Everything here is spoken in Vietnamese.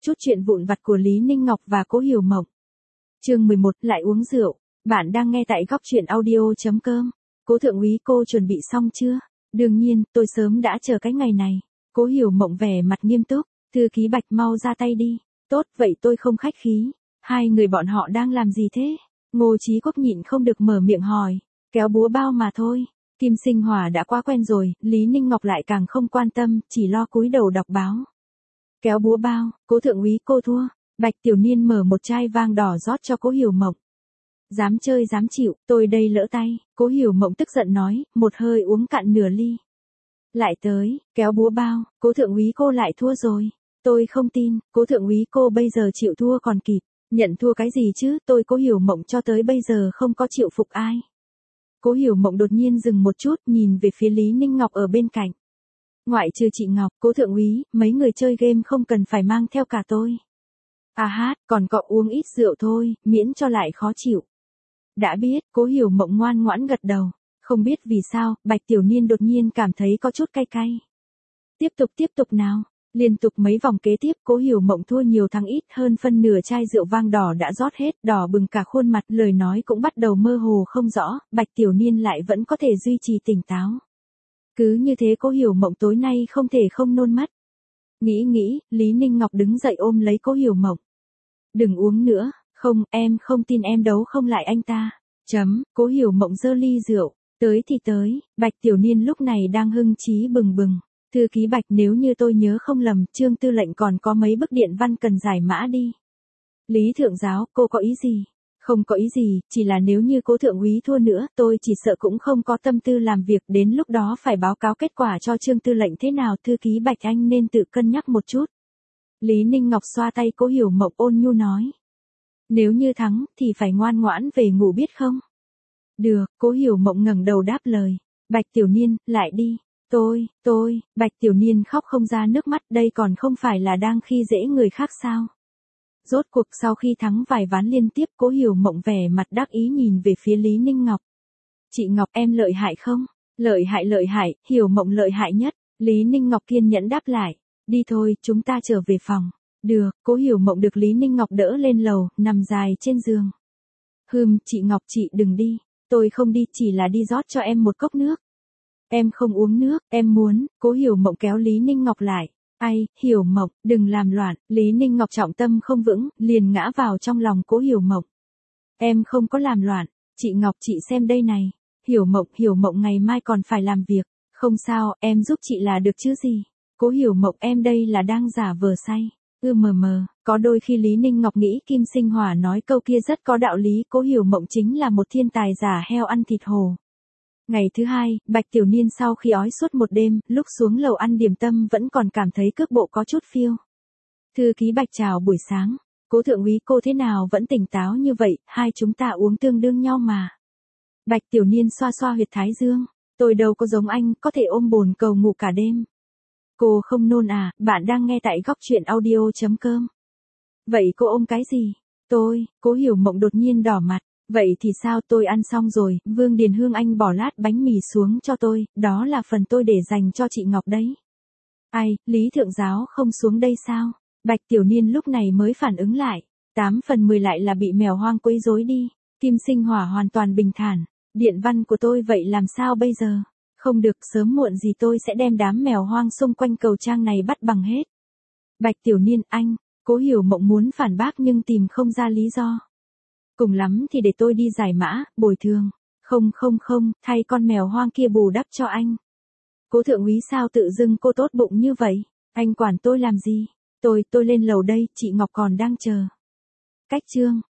Chút chuyện vụn vặt của Lý Ninh Ngọc và Cố Hiểu Mộng. Chương 11, lại uống rượu. Bạn đang nghe tại góc truyện audio.com. Cố thượng úy, cô chuẩn bị xong chưa? Đương nhiên, tôi sớm đã chờ cái ngày này. Cố Hiểu Mộng vẻ mặt nghiêm túc. Thư ký Bạch, mau ra tay đi. Tốt, vậy tôi không khách khí. Hai người bọn họ đang làm gì thế? Ngô Chí Quốc nhịn không được mở miệng hỏi. Kéo búa bao mà thôi. Kim Sinh Hòa đã quá quen rồi, Lý Ninh Ngọc lại càng không quan tâm, chỉ lo cúi đầu đọc báo. Kéo búa bao, Cố thượng úy, cô thua. Bạch Tiểu Niên mở một chai vang đỏ rót cho Cố Hiểu Mộng. Dám chơi dám chịu, tôi đây lỡ tay. Cố Hiểu Mộng tức giận nói, một hơi uống cạn nửa ly. Lại tới, kéo búa bao, Cố thượng úy, cô lại thua rồi. Tôi không tin, Cố thượng úy, cô bây giờ chịu thua còn kịp. Nhận thua cái gì chứ, tôi Cố Hiểu Mộng cho tới bây giờ không có chịu phục ai. Cố Hiểu Mộng đột nhiên dừng một chút, nhìn về phía Lý Ninh Ngọc ở bên cạnh. Ngoại trừ chị Ngọc, Cố thượng úy, mấy người chơi game không cần phải mang theo cả tôi. À hát, còn cậu uống ít rượu thôi, miễn cho lại khó chịu. Đã biết, Cố Hiểu Mộng ngoan ngoãn gật đầu. Không biết vì sao, Bạch Tiểu Niên đột nhiên cảm thấy có chút cay cay. Tiếp tục nào. Liên tục mấy vòng kế tiếp, Cố Hiểu Mộng thua nhiều thắng ít, hơn phân nửa chai rượu vang đỏ đã rót hết, đỏ bừng cả khuôn mặt, lời nói cũng bắt đầu mơ hồ không rõ, Bạch Tiểu Niên lại vẫn có thể duy trì tỉnh táo. Cứ như thế Cố Hiểu Mộng tối nay không thể không nôn mất. Nghĩ, Lý Ninh Ngọc đứng dậy ôm lấy Cố Hiểu Mộng. Đừng uống nữa, không, em không tin em đấu không lại anh ta. Cố Hiểu Mộng giơ ly rượu, tới thì tới, Bạch Tiểu Niên lúc này đang hưng chí bừng bừng. Thư ký Bạch, nếu như tôi nhớ không lầm, Trương tư lệnh còn có mấy bức điện văn cần giải mã đi. Lý thượng giáo, cô có ý gì? Không có ý gì, chỉ là nếu như Cố thượng úy thua nữa, tôi chỉ sợ cũng không có tâm tư làm việc, đến lúc đó phải báo cáo kết quả cho Trương tư lệnh thế nào, thư ký Bạch anh nên tự cân nhắc một chút. Lý Ninh Ngọc xoa tay Cố Hiểu Mộng ôn nhu nói. Nếu như thắng, thì phải ngoan ngoãn về ngủ biết không? Được, Cố Hiểu Mộng ngẩng đầu đáp lời. Bạch Tiểu Niên, lại đi. Tôi, Bạch Tiểu Niên khóc không ra nước mắt, đây còn không phải là đang khi dễ người khác sao? Rốt cuộc sau khi thắng vài ván liên tiếp, Cố Hiểu Mộng vẻ mặt đắc ý nhìn về phía Lý Ninh Ngọc. Chị Ngọc, em lợi hại không? Lợi hại, Hiểu Mộng lợi hại nhất. Lý Ninh Ngọc kiên nhẫn đáp lại. Đi thôi, chúng ta trở về phòng. Được, Cố Hiểu Mộng được Lý Ninh Ngọc đỡ lên lầu, nằm dài trên giường. Chị Ngọc, chị đừng đi. Tôi không đi, chỉ là đi rót cho em một cốc nước. Em không uống nước, em muốn. Cố Hiểu Mộng kéo Lý Ninh Ngọc lại. Ai, Hiểu Mộng, đừng làm loạn. Lý Ninh Ngọc trọng tâm không vững, liền ngã vào trong lòng Cố Hiểu Mộng. Em không có làm loạn. Chị Ngọc, chị xem đây này. Hiểu Mộng ngày mai còn phải làm việc. Không sao, em giúp chị là được chứ gì. Cố Hiểu Mộng, em đây là đang giả vờ say. Có đôi khi Lý Ninh Ngọc nghĩ Kim Sinh Hòa nói câu kia rất có đạo lý, Cố Hiểu Mộng chính là một thiên tài giả heo ăn thịt hổ. Ngày thứ hai, Bạch Tiểu Niên sau khi ói suốt một đêm, lúc xuống lầu ăn điểm tâm vẫn còn cảm thấy cước bộ có chút phiêu. Thư ký Bạch, chào buổi sáng. Cố thượng úy, cô thế nào vẫn tỉnh táo như vậy, hai chúng ta uống tương đương nhau mà. Bạch Tiểu Niên xoa xoa huyệt thái dương. Tôi đâu có giống anh, có thể ôm bồn cầu ngủ cả đêm. Cô không nôn à? Bạn đang nghe tại góc truyện audio.com. Vậy cô ôm cái gì? Cố Hiểu Mộng đột nhiên đỏ mặt. Vậy thì sao, tôi ăn xong rồi, Vương Điền Hương anh bỏ lát bánh mì xuống cho tôi, đó là phần tôi để dành cho chị Ngọc đấy. Ai, Lý thượng giáo không xuống đây sao? Bạch Tiểu Niên lúc này mới phản ứng lại. 8 phần 10 lại là bị mèo hoang quấy rối đi. Kim Sinh Hòa hoàn toàn bình thản. Điện văn của tôi vậy làm sao bây giờ? Không được, sớm muộn gì tôi sẽ đem đám mèo hoang xung quanh cầu trang này bắt bằng hết. Bạch Tiểu Niên, anh. Cố Hiểu Mộng muốn phản bác nhưng tìm không ra lý do. Cùng lắm thì để tôi đi giải mã, bồi thường. Không, thay con mèo hoang kia bù đắp cho anh. Cố thượng úy, sao tự dưng cô tốt bụng như vậy? Anh quản tôi làm gì? Tôi lên lầu đây, chị Ngọc còn đang chờ. Cách chương.